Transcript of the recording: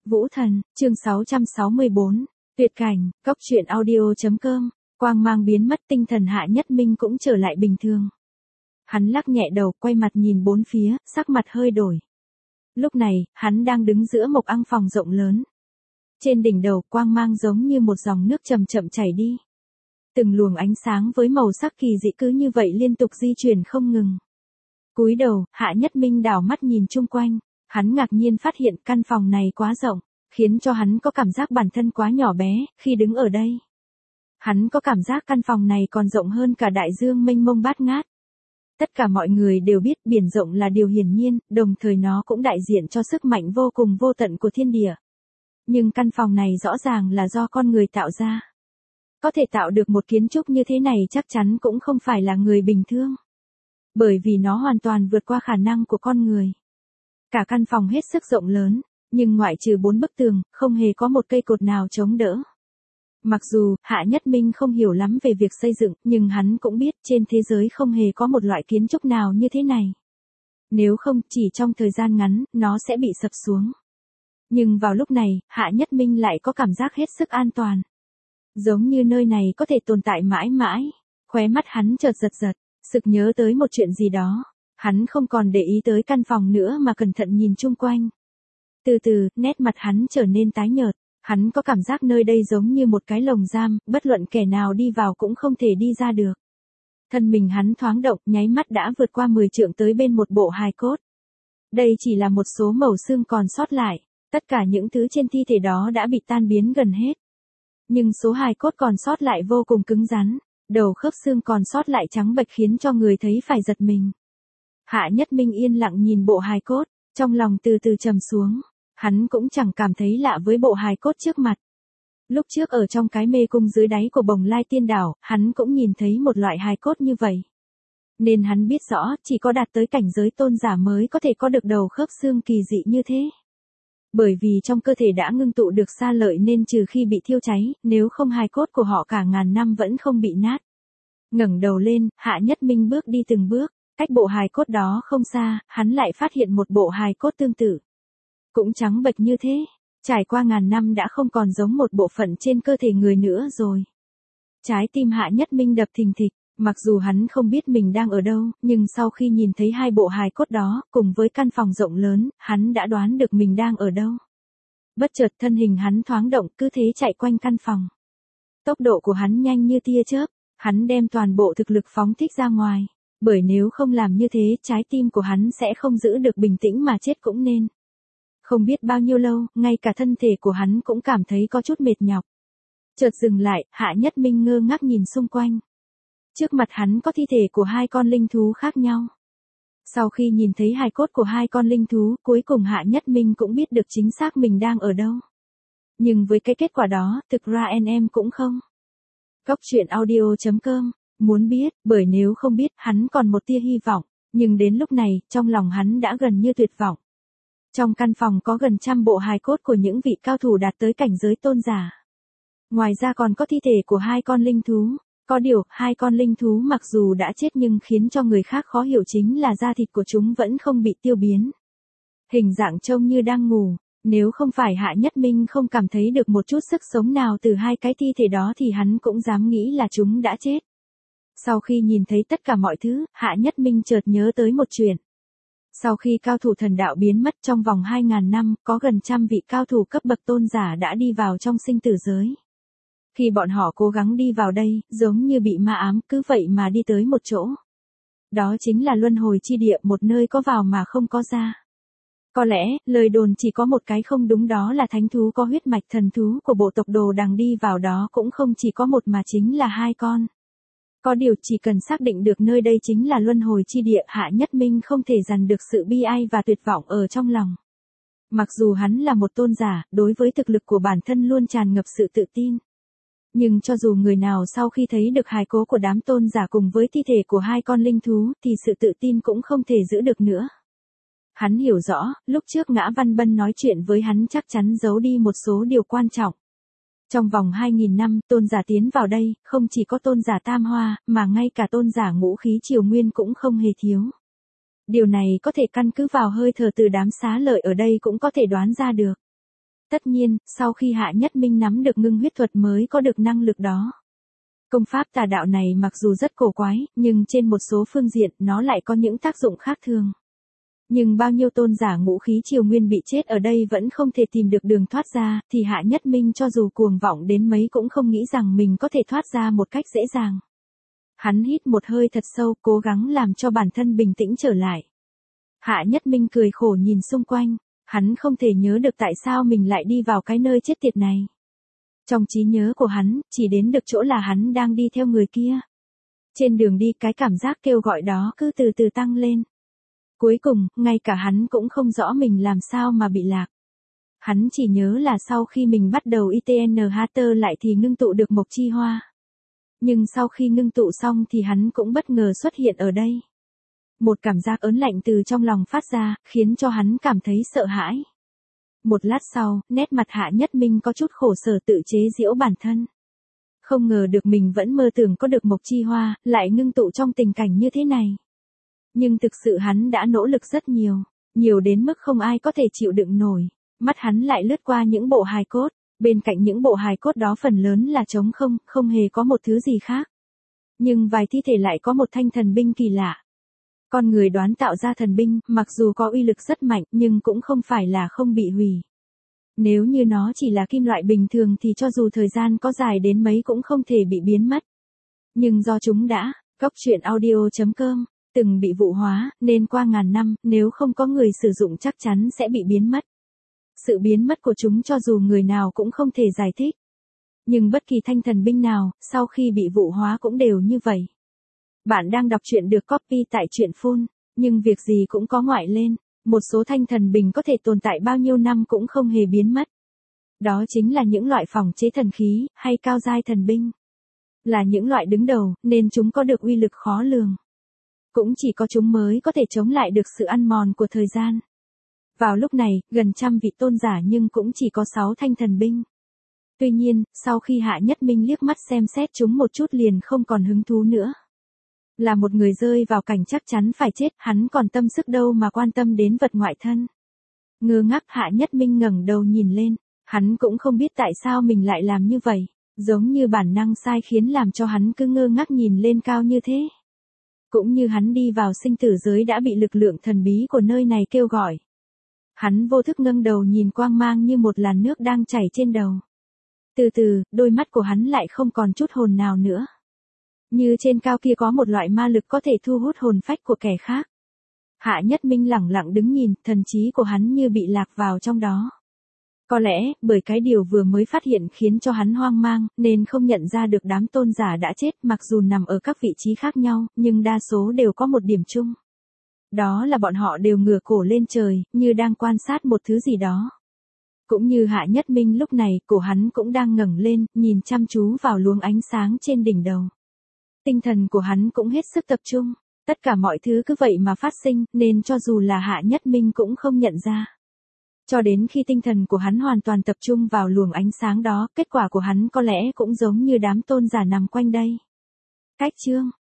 Vũ Thần, chương 664, tuyệt cảnh, cóc truyện audio.com, quang mang biến mất tinh thần Hạ Nhất Minh cũng trở lại bình thường. Hắn lắc nhẹ đầu quay mặt nhìn bốn phía, sắc mặt hơi đổi. Lúc này, hắn đang đứng giữa một ăng phòng rộng lớn. Trên đỉnh đầu quang mang giống như một dòng nước chậm chậm chảy đi. Từng luồng ánh sáng với màu sắc kỳ dị cứ như vậy liên tục di chuyển không ngừng. Cúi đầu, Hạ Nhất Minh đảo mắt nhìn chung quanh. Hắn ngạc nhiên phát hiện căn phòng này quá rộng, khiến cho hắn có cảm giác bản thân quá nhỏ bé khi đứng ở đây. Hắn có cảm giác căn phòng này còn rộng hơn cả đại dương mênh mông bát ngát. Tất cả mọi người đều biết biển rộng là điều hiển nhiên, đồng thời nó cũng đại diện cho sức mạnh vô cùng vô tận của thiên địa. Nhưng căn phòng này rõ ràng là do con người tạo ra. Có thể tạo được một kiến trúc như thế này chắc chắn cũng không phải là người bình thường. Bởi vì nó hoàn toàn vượt qua khả năng của con người. Cả căn phòng hết sức rộng lớn, nhưng ngoại trừ 4 bức tường, không hề có một cây cột nào chống đỡ. Mặc dù, Hạ Nhất Minh không hiểu lắm về việc xây dựng, nhưng hắn cũng biết trên thế giới không hề có một loại kiến trúc nào như thế này. Nếu không, chỉ trong thời gian ngắn, nó sẽ bị sập xuống. Nhưng vào lúc này, Hạ Nhất Minh lại có cảm giác hết sức an toàn. Giống như nơi này có thể tồn tại mãi mãi. Khóe mắt hắn chợt giật giật, sực nhớ tới một chuyện gì đó. Hắn không còn để ý tới căn phòng nữa mà cẩn thận nhìn chung quanh. Từ từ, nét mặt hắn trở nên tái nhợt. Hắn có cảm giác nơi đây giống như một cái lồng giam, bất luận kẻ nào đi vào cũng không thể đi ra được. Thân mình hắn thoáng động, nháy mắt đã vượt qua 10 trượng tới bên một bộ hài cốt. Đây chỉ là một số mẩu xương còn sót lại, tất cả những thứ trên thi thể đó đã bị tan biến gần hết. Nhưng số hài cốt còn sót lại vô cùng cứng rắn, đầu khớp xương còn sót lại trắng bệch khiến cho người thấy phải giật mình. Hạ Nhất Minh yên lặng nhìn bộ hài cốt, trong lòng từ từ trầm xuống. Hắn cũng chẳng cảm thấy lạ với bộ hài cốt trước mặt. Lúc trước ở trong cái mê cung dưới đáy của Bồng Lai Tiên Đảo, hắn cũng nhìn thấy một loại hài cốt như vậy. Nên hắn biết rõ, chỉ có đạt tới cảnh giới tôn giả mới có thể có được đầu khớp xương kỳ dị như thế. Bởi vì trong cơ thể đã ngưng tụ được sa lợi nên trừ khi bị thiêu cháy, nếu không hài cốt của họ cả ngàn năm vẫn không bị nát. Ngẩng đầu lên, Hạ Nhất Minh bước đi từng bước, cách bộ hài cốt đó không xa, hắn lại phát hiện một bộ hài cốt tương tự. Cũng trắng bệch như thế, trải qua ngàn năm đã không còn giống một bộ phận trên cơ thể người nữa rồi. Trái tim Hạ Nhất Minh đập thình thịch, mặc dù hắn không biết mình đang ở đâu, nhưng sau khi nhìn thấy hai bộ hài cốt đó, cùng với căn phòng rộng lớn, hắn đã đoán được mình đang ở đâu. Bất chợt thân hình hắn thoáng động, cứ thế chạy quanh căn phòng. Tốc độ của hắn nhanh như tia chớp, hắn đem toàn bộ thực lực phóng thích ra ngoài, bởi nếu không làm như thế, trái tim của hắn sẽ không giữ được bình tĩnh mà chết cũng nên. Không biết bao nhiêu lâu, ngay cả thân thể của hắn cũng cảm thấy có chút mệt nhọc. Chợt dừng lại, Hạ Nhất Minh ngơ ngác nhìn xung quanh. Trước mặt hắn có thi thể của hai con linh thú khác nhau. Sau khi nhìn thấy hài cốt của hai con linh thú, cuối cùng Hạ Nhất Minh cũng biết được chính xác mình đang ở đâu. Nhưng với cái kết quả đó, thực ra em cũng không. Cóc truyện audio.com, muốn biết, bởi nếu không biết, hắn còn một tia hy vọng. Nhưng đến lúc này, trong lòng hắn đã gần như tuyệt vọng. Trong căn phòng có gần 100 bộ hài cốt của những vị cao thủ đạt tới cảnh giới tôn giả. Ngoài ra còn có thi thể của hai con linh thú. Có điều, hai con linh thú mặc dù đã chết nhưng khiến cho người khác khó hiểu chính là da thịt của chúng vẫn không bị tiêu biến. Hình dạng trông như đang ngủ, nếu không phải Hạ Nhất Minh không cảm thấy được một chút sức sống nào từ hai cái thi thể đó thì hắn cũng dám nghĩ là chúng đã chết. Sau khi nhìn thấy tất cả mọi thứ, Hạ Nhất Minh chợt nhớ tới một chuyện. Sau khi cao thủ thần đạo biến mất trong vòng 2.000 năm, có gần 100 vị cao thủ cấp bậc tôn giả đã đi vào trong sinh tử giới. Khi bọn họ cố gắng đi vào đây, giống như bị ma ám, cứ vậy mà đi tới một chỗ. Đó chính là luân hồi chi địa, một nơi có vào mà không có ra. Có lẽ, lời đồn chỉ có một cái không đúng, đó là thánh thú có huyết mạch thần thú của bộ tộc Đồ Đằng đi vào đó cũng không chỉ có một mà chính là hai con. Có điều chỉ cần xác định được nơi đây chính là luân hồi chi địa, Hạ Nhất Minh không thể dằn được sự bi ai và tuyệt vọng ở trong lòng. Mặc dù hắn là một tôn giả, đối với thực lực của bản thân luôn tràn ngập sự tự tin. Nhưng cho dù người nào sau khi thấy được hài cốt của đám tôn giả cùng với thi thể của hai con linh thú thì sự tự tin cũng không thể giữ được nữa. Hắn hiểu rõ, lúc trước Ngã Văn Bân nói chuyện với hắn chắc chắn giấu đi một số điều quan trọng. Trong vòng 2.000 năm, tôn giả tiến vào đây, không chỉ có tôn giả Tam Hoa, mà ngay cả tôn giả Ngũ Khí Triều Nguyên cũng không hề thiếu. Điều này có thể căn cứ vào hơi thở từ đám xá lợi ở đây cũng có thể đoán ra được. Tất nhiên, sau khi Hạ Nhất Minh nắm được ngưng huyết thuật mới có được năng lực đó. Công pháp tà đạo này mặc dù rất cổ quái, nhưng trên một số phương diện nó lại có những tác dụng khác thường. Nhưng bao nhiêu tôn giả ngũ khí triều nguyên bị chết ở đây vẫn không thể tìm được đường thoát ra, thì Hạ Nhất Minh cho dù cuồng vọng đến mấy cũng không nghĩ rằng mình có thể thoát ra một cách dễ dàng. Hắn hít một hơi thật sâu, cố gắng làm cho bản thân bình tĩnh trở lại. Hạ Nhất Minh cười khổ nhìn xung quanh, hắn không thể nhớ được tại sao mình lại đi vào cái nơi chết tiệt này. Trong trí nhớ của hắn, chỉ đến được chỗ là hắn đang đi theo người kia. Trên đường đi cái cảm giác kêu gọi đó cứ từ từ tăng lên. Cuối cùng, ngay cả hắn cũng không rõ mình làm sao mà bị lạc. Hắn chỉ nhớ là sau khi mình bắt đầu ITNHT lại thì ngưng tụ được mộc chi hoa. Nhưng sau khi ngưng tụ xong thì hắn cũng bất ngờ xuất hiện ở đây. Một cảm giác ớn lạnh từ trong lòng phát ra, khiến cho hắn cảm thấy sợ hãi. Một lát sau, nét mặt Hạ Nhất Minh có chút khổ sở tự chế giễu bản thân. Không ngờ được mình vẫn mơ tưởng có được mộc chi hoa, lại ngưng tụ trong tình cảnh như thế này. Nhưng thực sự hắn đã nỗ lực rất nhiều, nhiều đến mức không ai có thể chịu đựng nổi. Mắt hắn lại lướt qua những bộ hài cốt, bên cạnh những bộ hài cốt đó phần lớn là trống không, không hề có một thứ gì khác. Nhưng vài thi thể lại có một thanh thần binh kỳ lạ. Con người đoán tạo ra thần binh, mặc dù có uy lực rất mạnh, nhưng cũng không phải là không bị hủy. Nếu như nó chỉ là kim loại bình thường thì cho dù thời gian có dài đến mấy cũng không thể bị biến mất. Nhưng do chúng đã, goctruyện.audio.com, từng bị vụ hóa, nên qua ngàn năm, nếu không có người sử dụng chắc chắn sẽ bị biến mất. Sự biến mất của chúng cho dù người nào cũng không thể giải thích. Nhưng bất kỳ thanh thần binh nào, sau khi bị vụ hóa cũng đều như vậy. Bạn đang đọc truyện được copy tại truyện phun, nhưng việc gì cũng có ngoại lên, một số thanh thần bình có thể tồn tại bao nhiêu năm cũng không hề biến mất. Đó chính là những loại phòng chế thần khí, hay cao giai thần binh. Là những loại đứng đầu, nên chúng có được uy lực khó lường. Cũng chỉ có chúng mới có thể chống lại được sự ăn mòn của thời gian. Vào lúc này, gần trăm vị tôn giả nhưng cũng chỉ có 6 thanh thần binh. Tuy nhiên, sau khi Hạ Nhất Minh liếc mắt xem xét chúng một chút liền không còn hứng thú nữa. Là một người rơi vào cảnh chắc chắn phải chết, hắn còn tâm sức đâu mà quan tâm đến vật ngoại thân. Ngơ ngác Hạ Nhất Minh ngẩng đầu nhìn lên, hắn cũng không biết tại sao mình lại làm như vậy, giống như bản năng sai khiến làm cho hắn cứ ngơ ngác nhìn lên cao như thế. Cũng như hắn đi vào sinh tử giới đã bị lực lượng thần bí của nơi này kêu gọi. Hắn vô thức ngẩng đầu nhìn quang mang như một làn nước đang chảy trên đầu. Từ từ, đôi mắt của hắn lại không còn chút hồn nào nữa. Như trên cao kia có một loại ma lực có thể thu hút hồn phách của kẻ khác. Hạ Nhất Minh lẳng lặng đứng nhìn, thần trí của hắn như bị lạc vào trong đó. Có lẽ, bởi cái điều vừa mới phát hiện khiến cho hắn hoang mang, nên không nhận ra được đám tôn giả đã chết mặc dù nằm ở các vị trí khác nhau, nhưng đa số đều có một điểm chung. Đó là bọn họ đều ngửa cổ lên trời, như đang quan sát một thứ gì đó. Cũng như Hạ Nhất Minh lúc này, cổ hắn cũng đang ngẩng lên, nhìn chăm chú vào luồng ánh sáng trên đỉnh đầu. Tinh thần của hắn cũng hết sức tập trung, tất cả mọi thứ cứ vậy mà phát sinh, nên cho dù là Hạ Nhất Minh cũng không nhận ra. Cho đến khi tinh thần của hắn hoàn toàn tập trung vào luồng ánh sáng đó, kết quả của hắn có lẽ cũng giống như đám tôn giả nằm quanh đây. Cách chương